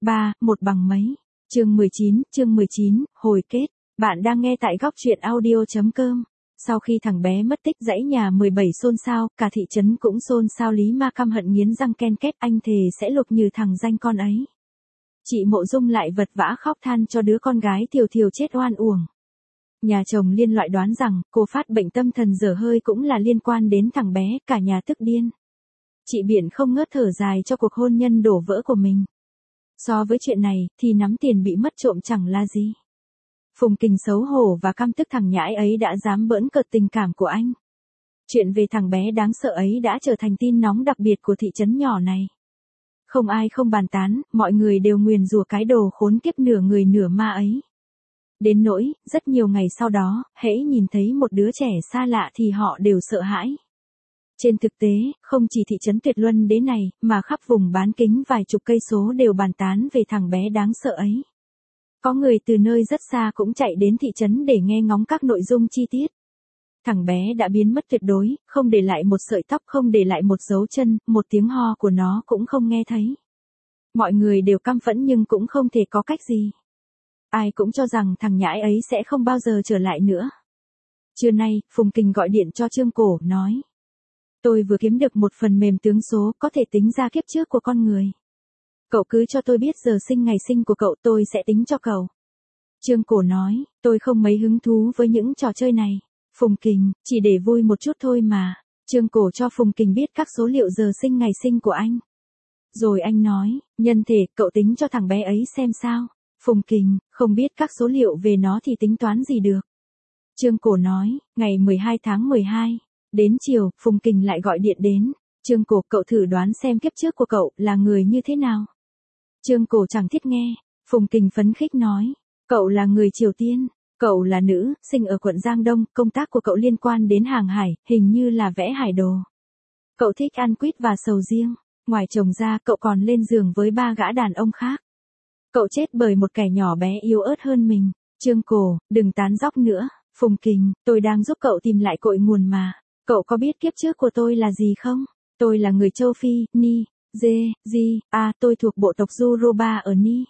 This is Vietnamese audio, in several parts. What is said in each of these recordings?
1 bằng mấy. Chương 19, hồi kết. Bạn đang nghe tại góc truyện audio.com. Sau khi thằng bé mất tích dãy nhà 17 xôn xao, cả thị trấn cũng xôn xao. Lý Ma căm hận nghiến răng ken két, anh thề sẽ lột như thằng danh con ấy. Chị Mộ Dung lại vật vã khóc than cho đứa con gái Thiều Thiều chết oan uổng. Nhà chồng Liên loại đoán rằng cô phát bệnh tâm thần dở hơi cũng là liên quan đến thằng bé, cả nhà tức điên. Chị Biện không ngớt thở dài cho cuộc hôn nhân đổ vỡ của mình. So với chuyện này thì nắm tiền bị mất trộm chẳng là gì. Phùng Kình xấu hổ và căm tức thằng nhãi ấy đã dám bỡn cợt tình cảm của anh. Chuyện về thằng bé đáng sợ ấy đã trở thành tin nóng đặc biệt của thị trấn nhỏ này. Không ai không bàn tán, mọi người đều nguyền rủa cái đồ khốn kiếp nửa người nửa ma ấy. Đến nỗi, rất nhiều ngày sau đó, hễ nhìn thấy một đứa trẻ xa lạ thì họ đều sợ hãi. Trên thực tế, không chỉ thị trấn Tuyệt Luân Đế này, mà khắp vùng bán kính vài chục cây số đều bàn tán về thằng bé đáng sợ ấy. Có người từ nơi rất xa cũng chạy đến thị trấn để nghe ngóng các nội dung chi tiết. Thằng bé đã biến mất tuyệt đối, không để lại một sợi tóc, không để lại một dấu chân, một tiếng ho của nó cũng không nghe thấy. Mọi người đều căm phẫn nhưng cũng không thể có cách gì. Ai cũng cho rằng thằng nhãi ấy sẽ không bao giờ trở lại nữa. Trưa nay, Phùng Kình gọi điện cho Trương Cổ, nói. Tôi vừa kiếm được một phần mềm tướng số có thể tính ra kiếp trước của con người. Cậu cứ cho tôi biết giờ sinh ngày sinh của cậu, tôi sẽ tính cho cậu. Trương Cổ nói, tôi không mấy hứng thú với những trò chơi này. Phùng Kình, chỉ để vui một chút thôi mà. Trương Cổ cho Phùng Kình biết các số liệu giờ sinh ngày sinh của anh. Rồi anh nói, nhân thể, cậu tính cho thằng bé ấy xem sao. Phùng Kình, không biết các số liệu về nó thì tính toán gì được. Trương Cổ nói, ngày 12 tháng 12. Đến chiều, Phùng Kình lại gọi điện đến. Trương Cổ, cậu thử đoán xem kiếp trước của cậu là người như thế nào. Trương Cổ chẳng thiết nghe. Phùng Kình phấn khích nói, cậu là người Triều Tiên. Cậu là nữ, sinh ở quận Giang Đông, công tác của cậu liên quan đến hàng hải, hình như là vẽ hải đồ. Cậu thích ăn quýt và sầu riêng. Ngoài chồng ra, cậu còn lên giường với 3 gã đàn ông khác. Cậu chết bởi một kẻ nhỏ bé yếu ớt hơn mình. Trương Cổ, đừng tán dóc nữa. Phùng Kình, tôi đang giúp cậu tìm lại cội nguồn mà. Cậu có biết kiếp trước của tôi là gì không? Tôi là người châu Phi, Ni, tôi thuộc bộ tộc Yoruba ở Ni,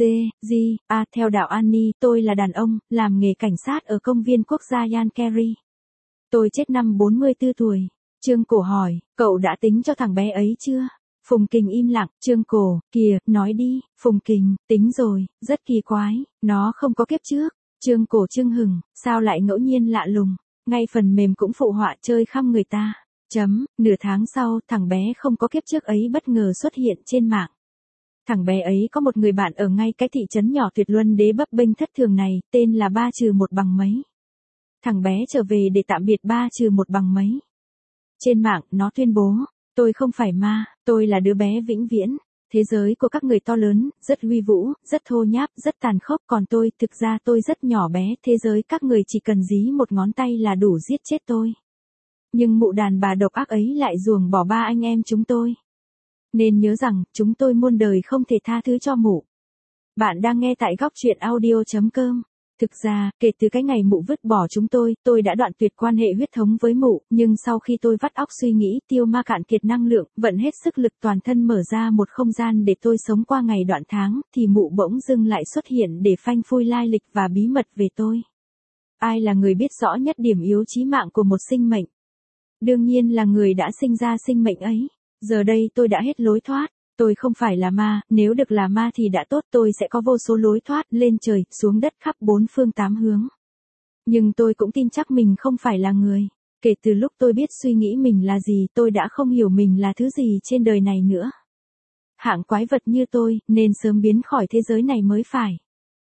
theo đạo Ani, tôi là đàn ông, làm nghề cảnh sát ở công viên quốc gia Yankari. Tôi chết năm 44 tuổi. Trương Cổ hỏi, cậu đã tính cho thằng bé ấy chưa? Phùng Kình im lặng. Trương Cổ, kìa, nói đi. Phùng Kình, tính rồi, rất kỳ quái, nó không có kiếp trước. Trương Cổ chưng hừng, sao lại ngẫu nhiên lạ lùng, ngay phần mềm cũng phụ họa chơi khăm người ta. Nửa tháng sau, thằng bé không có kiếp trước ấy bất ngờ xuất hiện trên mạng. Thằng bé ấy có một người bạn ở ngay cái thị trấn nhỏ Tuyệt Luân Đế bấp bênh thất thường này, tên là 3-1 bằng mấy. Thằng bé trở về để tạm biệt 3-1 bằng mấy. Trên mạng, nó tuyên bố, tôi không phải ma, tôi là đứa bé vĩnh viễn. Thế giới của các người to lớn, rất uy vũ, rất thô nháp, rất tàn khốc, còn tôi, thực ra tôi rất nhỏ bé, thế giới các người chỉ cần dí một ngón tay là đủ giết chết tôi. Nhưng mụ đàn bà độc ác ấy lại ruồng bỏ 3 anh em chúng tôi. Nên nhớ rằng, chúng tôi muôn đời không thể tha thứ cho mụ. Bạn đang nghe tại góc truyện audio.com. Thực ra, kể từ cái ngày mụ vứt bỏ chúng tôi đã đoạn tuyệt quan hệ huyết thống với mụ, nhưng sau khi tôi vắt óc suy nghĩ, tiêu ma cạn kiệt năng lượng, vận hết sức lực toàn thân mở ra một không gian để tôi sống qua ngày đoạn tháng, thì mụ bỗng dưng lại xuất hiện để phanh phui lai lịch và bí mật về tôi. Ai là người biết rõ nhất điểm yếu chí mạng của một sinh mệnh? Đương nhiên là người đã sinh ra sinh mệnh ấy. Giờ đây tôi đã hết lối thoát. Tôi không phải là ma, nếu được là ma thì đã tốt, tôi sẽ có vô số lối thoát, lên trời, xuống đất khắp 4 phương 8 hướng. Nhưng tôi cũng tin chắc mình không phải là người. Kể từ lúc tôi biết suy nghĩ mình là gì, tôi đã không hiểu mình là thứ gì trên đời này nữa. Hạng quái vật như tôi, nên sớm biến khỏi thế giới này mới phải.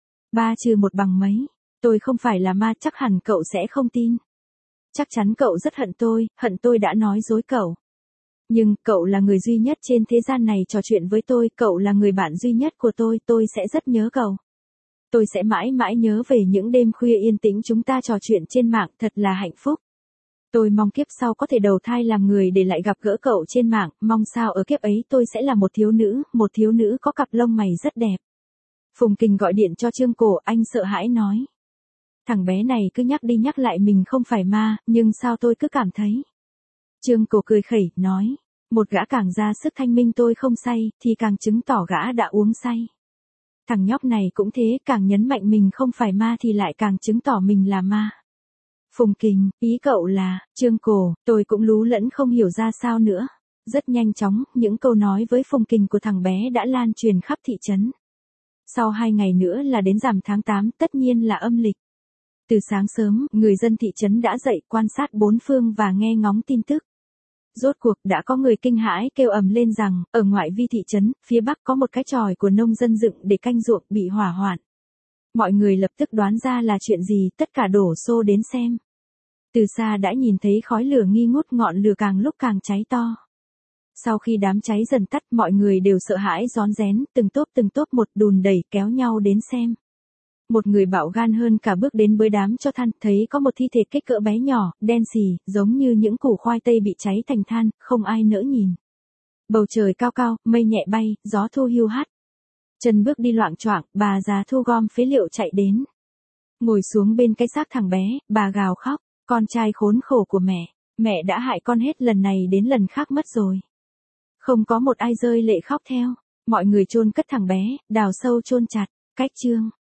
3-1 bằng mấy. Tôi không phải là ma, chắc hẳn cậu sẽ không tin. Chắc chắn cậu rất hận tôi đã nói dối cậu. Nhưng, cậu là người duy nhất trên thế gian này trò chuyện với tôi, cậu là người bạn duy nhất của tôi sẽ rất nhớ cậu. Tôi sẽ mãi mãi nhớ về những đêm khuya yên tĩnh chúng ta trò chuyện trên mạng, thật là hạnh phúc. Tôi mong kiếp sau có thể đầu thai làm người để lại gặp gỡ cậu trên mạng, mong sao ở kiếp ấy tôi sẽ là một thiếu nữ có cặp lông mày rất đẹp. Phùng Kình gọi điện cho Trương Cổ, anh sợ hãi nói. Thằng bé này cứ nhắc đi nhắc lại mình không phải ma, nhưng sao tôi cứ cảm thấy. Trương Cổ cười khẩy, nói. Một gã càng ra sức thanh minh tôi không say, thì càng chứng tỏ gã đã uống say. Thằng nhóc này cũng thế, càng nhấn mạnh mình không phải ma thì lại càng chứng tỏ mình là ma. Phùng Kình, ý cậu là, Trương Cổ, tôi cũng lú lẫn không hiểu ra sao nữa. Rất nhanh chóng, những câu nói với Phùng Kình của thằng bé đã lan truyền khắp thị trấn. Sau 2 ngày nữa là đến rằm tháng 8, tất nhiên là âm lịch. Từ sáng sớm, người dân thị trấn đã dậy quan sát bốn phương và nghe ngóng tin tức. Rốt cuộc đã có người kinh hãi kêu ầm lên rằng, ở ngoại vi thị trấn, phía bắc có một cái chòi của nông dân dựng để canh ruộng bị hỏa hoạn. Mọi người lập tức đoán ra là chuyện gì, tất cả đổ xô đến xem. Từ xa đã nhìn thấy khói lửa nghi ngút, ngọn lửa càng lúc càng cháy to. Sau khi đám cháy dần tắt, mọi người đều sợ hãi rón rén, từng tốp một đùn đẩy kéo nhau đến xem. Một người bạo gan hơn cả bước đến bới đám cho than, thấy có một thi thể kích cỡ bé nhỏ, đen xì, giống như những củ khoai tây bị cháy thành than, không ai nỡ nhìn. Bầu trời cao cao, mây nhẹ bay, gió thu hiu hắt. Chân bước đi loạng choạng, bà già thu gom phế liệu chạy đến. Ngồi xuống bên cái xác thằng bé, bà gào khóc, con trai khốn khổ của mẹ đã hại con hết lần này đến lần khác mất rồi. Không có một ai rơi lệ khóc theo, mọi người chôn cất thằng bé, đào sâu chôn chặt, cách chương.